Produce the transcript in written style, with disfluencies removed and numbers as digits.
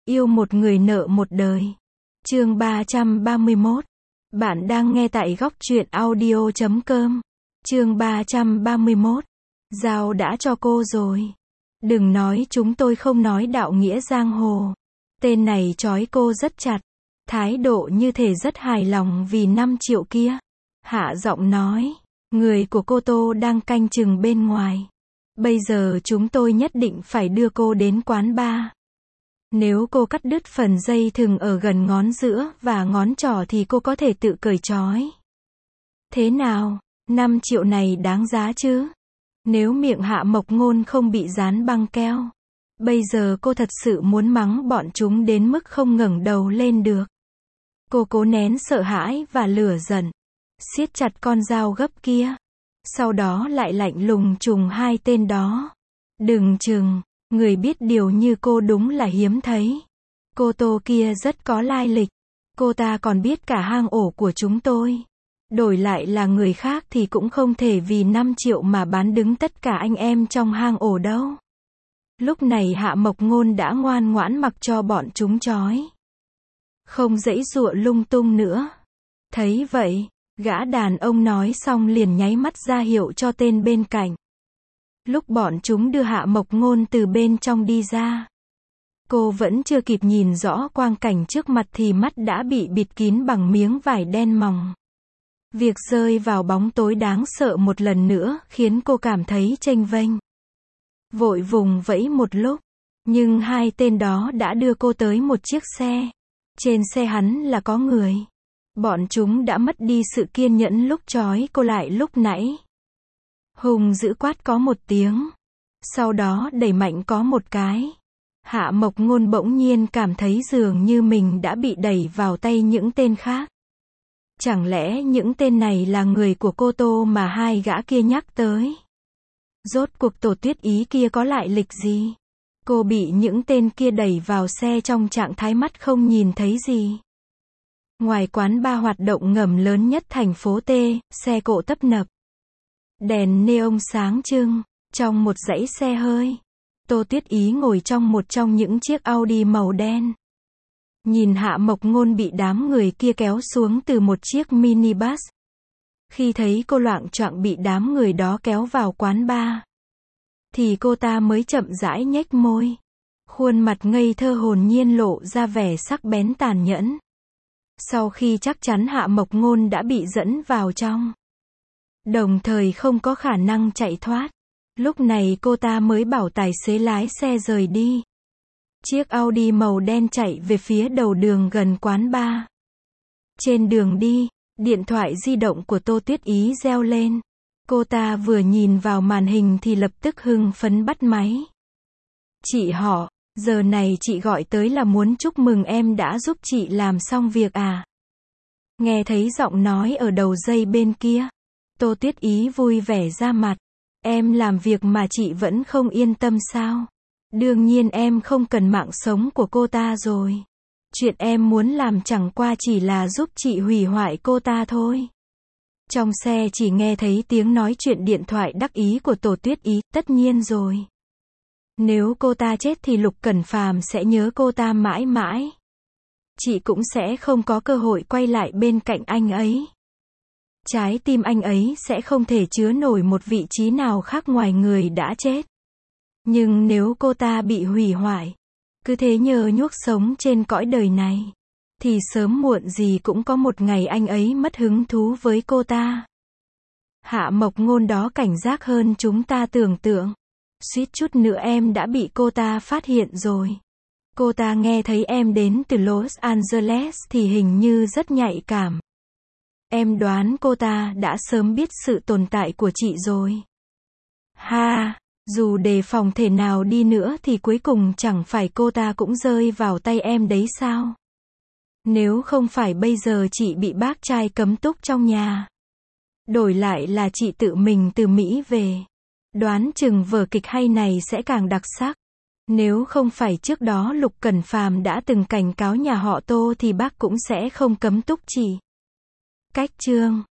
Yêu một người nợ một đời. Chương 331. Bạn đang nghe tại góc truyện audio.com. Chương 331. Giao đã cho cô rồi. Đừng nói chúng tôi không nói đạo nghĩa giang hồ. Tên này trói cô rất chặt. Thái độ như thể rất hài lòng vì 5 triệu kia. Hạ giọng nói. Người của cô Tô đang canh chừng bên ngoài. Bây giờ chúng tôi nhất định phải đưa cô đến quán bar. Nếu cô cắt đứt phần dây thừng ở gần ngón giữa và ngón trỏ thì cô có thể tự cởi trói. Thế nào, 5 triệu này đáng giá chứ? Nếu miệng Hạ Mộc Ngôn không bị dán băng keo. Bây giờ cô thật sự muốn mắng bọn chúng đến mức không ngẩng đầu lên được. Cô cố nén sợ hãi và lửa giận. Siết chặt con dao gấp kia. Sau đó lại lạnh lùng trùng hai tên đó. Đừng chừng. Người biết điều như cô đúng là hiếm thấy. Cô Tô kia rất có lai lịch. Cô ta còn biết cả hang ổ của chúng tôi. Đổi lại là người khác thì cũng không thể vì 5 triệu mà bán đứng tất cả anh em trong hang ổ đâu. Lúc này Hạ Mộc Ngôn đã ngoan ngoãn mặc cho bọn chúng trói. Không giãy giụa lung tung nữa. Thấy vậy, gã đàn ông nói xong liền nháy mắt ra hiệu cho tên bên cạnh. Lúc bọn chúng đưa Hạ Mộc Ngôn từ bên trong đi ra. Cô vẫn chưa kịp nhìn rõ quang cảnh trước mặt thì mắt đã bị bịt kín bằng miếng vải đen mỏng. Việc rơi vào bóng tối đáng sợ một lần nữa khiến cô cảm thấy chênh vênh. Vội vùng vẫy một lúc. Nhưng hai tên đó đã đưa cô tới một chiếc xe. Trên xe hắn là có người. Bọn chúng đã mất đi sự kiên nhẫn lúc trói cô lại lúc nãy. Hùng dữ quát có một tiếng. Sau đó đẩy mạnh có một cái. Hạ Mộc Ngôn bỗng nhiên cảm thấy dường như mình đã bị đẩy vào tay những tên khác. Chẳng lẽ những tên này là người của cô Tô mà hai gã kia nhắc tới? Rốt cuộc Tổ Tuyết Ý kia có lại lịch gì? Cô bị những tên kia đẩy vào xe trong trạng thái mắt không nhìn thấy gì. Ngoài quán bar hoạt động ngầm lớn nhất thành phố T, xe cộ tấp nập. Đèn neon sáng trưng, trong một dãy xe hơi. Tô Tuyết Ý ngồi trong một trong những chiếc Audi màu đen. Nhìn Hạ Mộc Ngôn bị đám người kia kéo xuống từ một chiếc minibus. Khi thấy cô loạng choạng bị đám người đó kéo vào quán bar, thì cô ta mới chậm rãi nhếch môi. Khuôn mặt ngây thơ hồn nhiên lộ ra vẻ sắc bén tàn nhẫn. Sau khi chắc chắn Hạ Mộc Ngôn đã bị dẫn vào trong, đồng thời không có khả năng chạy thoát. Lúc này cô ta mới bảo tài xế lái xe rời đi. Chiếc Audi màu đen chạy về phía đầu đường gần quán bar. Trên đường đi, điện thoại di động của Tô Tuyết Ý reo lên. Cô ta vừa nhìn vào màn hình thì lập tức hưng phấn bắt máy. Chị họ, giờ này chị gọi tới là muốn chúc mừng em đã giúp chị làm xong việc à? Nghe thấy giọng nói ở đầu dây bên kia. Tô Tuyết Ý vui vẻ ra mặt. Em làm việc mà chị vẫn không yên tâm sao? Đương nhiên em không cần mạng sống của cô ta rồi. Chuyện em muốn làm chẳng qua chỉ là giúp chị hủy hoại cô ta thôi. Trong xe chỉ nghe thấy tiếng nói chuyện điện thoại đắc ý của Tổ Tuyết Ý, tất nhiên rồi. Nếu cô ta chết thì Lục Cẩn Phàm sẽ nhớ cô ta mãi mãi. Chị cũng sẽ không có cơ hội quay lại bên cạnh anh ấy. Trái tim anh ấy sẽ không thể chứa nổi một vị trí nào khác ngoài người đã chết. Nhưng nếu cô ta bị hủy hoại, cứ thế nhờ nhuốc sống trên cõi đời này, thì sớm muộn gì cũng có một ngày anh ấy mất hứng thú với cô ta. Hạ Mộc Ngôn đó cảnh giác hơn chúng ta tưởng tượng. Suýt chút nữa em đã bị cô ta phát hiện rồi. Cô ta nghe thấy em đến từ Los Angeles thì hình như rất nhạy cảm. Em đoán cô ta đã sớm biết sự tồn tại của chị rồi. Ha, dù đề phòng thể nào đi nữa thì cuối cùng chẳng phải cô ta cũng rơi vào tay em đấy sao? Nếu không phải bây giờ chị bị bác trai cấm túc trong nhà. Đổi lại là chị tự mình từ Mỹ về. Đoán chừng vở kịch hay này sẽ càng đặc sắc. Nếu không phải trước đó Lục Cẩn Phàm đã từng cảnh cáo nhà họ Tô thì bác cũng sẽ không cấm túc chị. Cách chương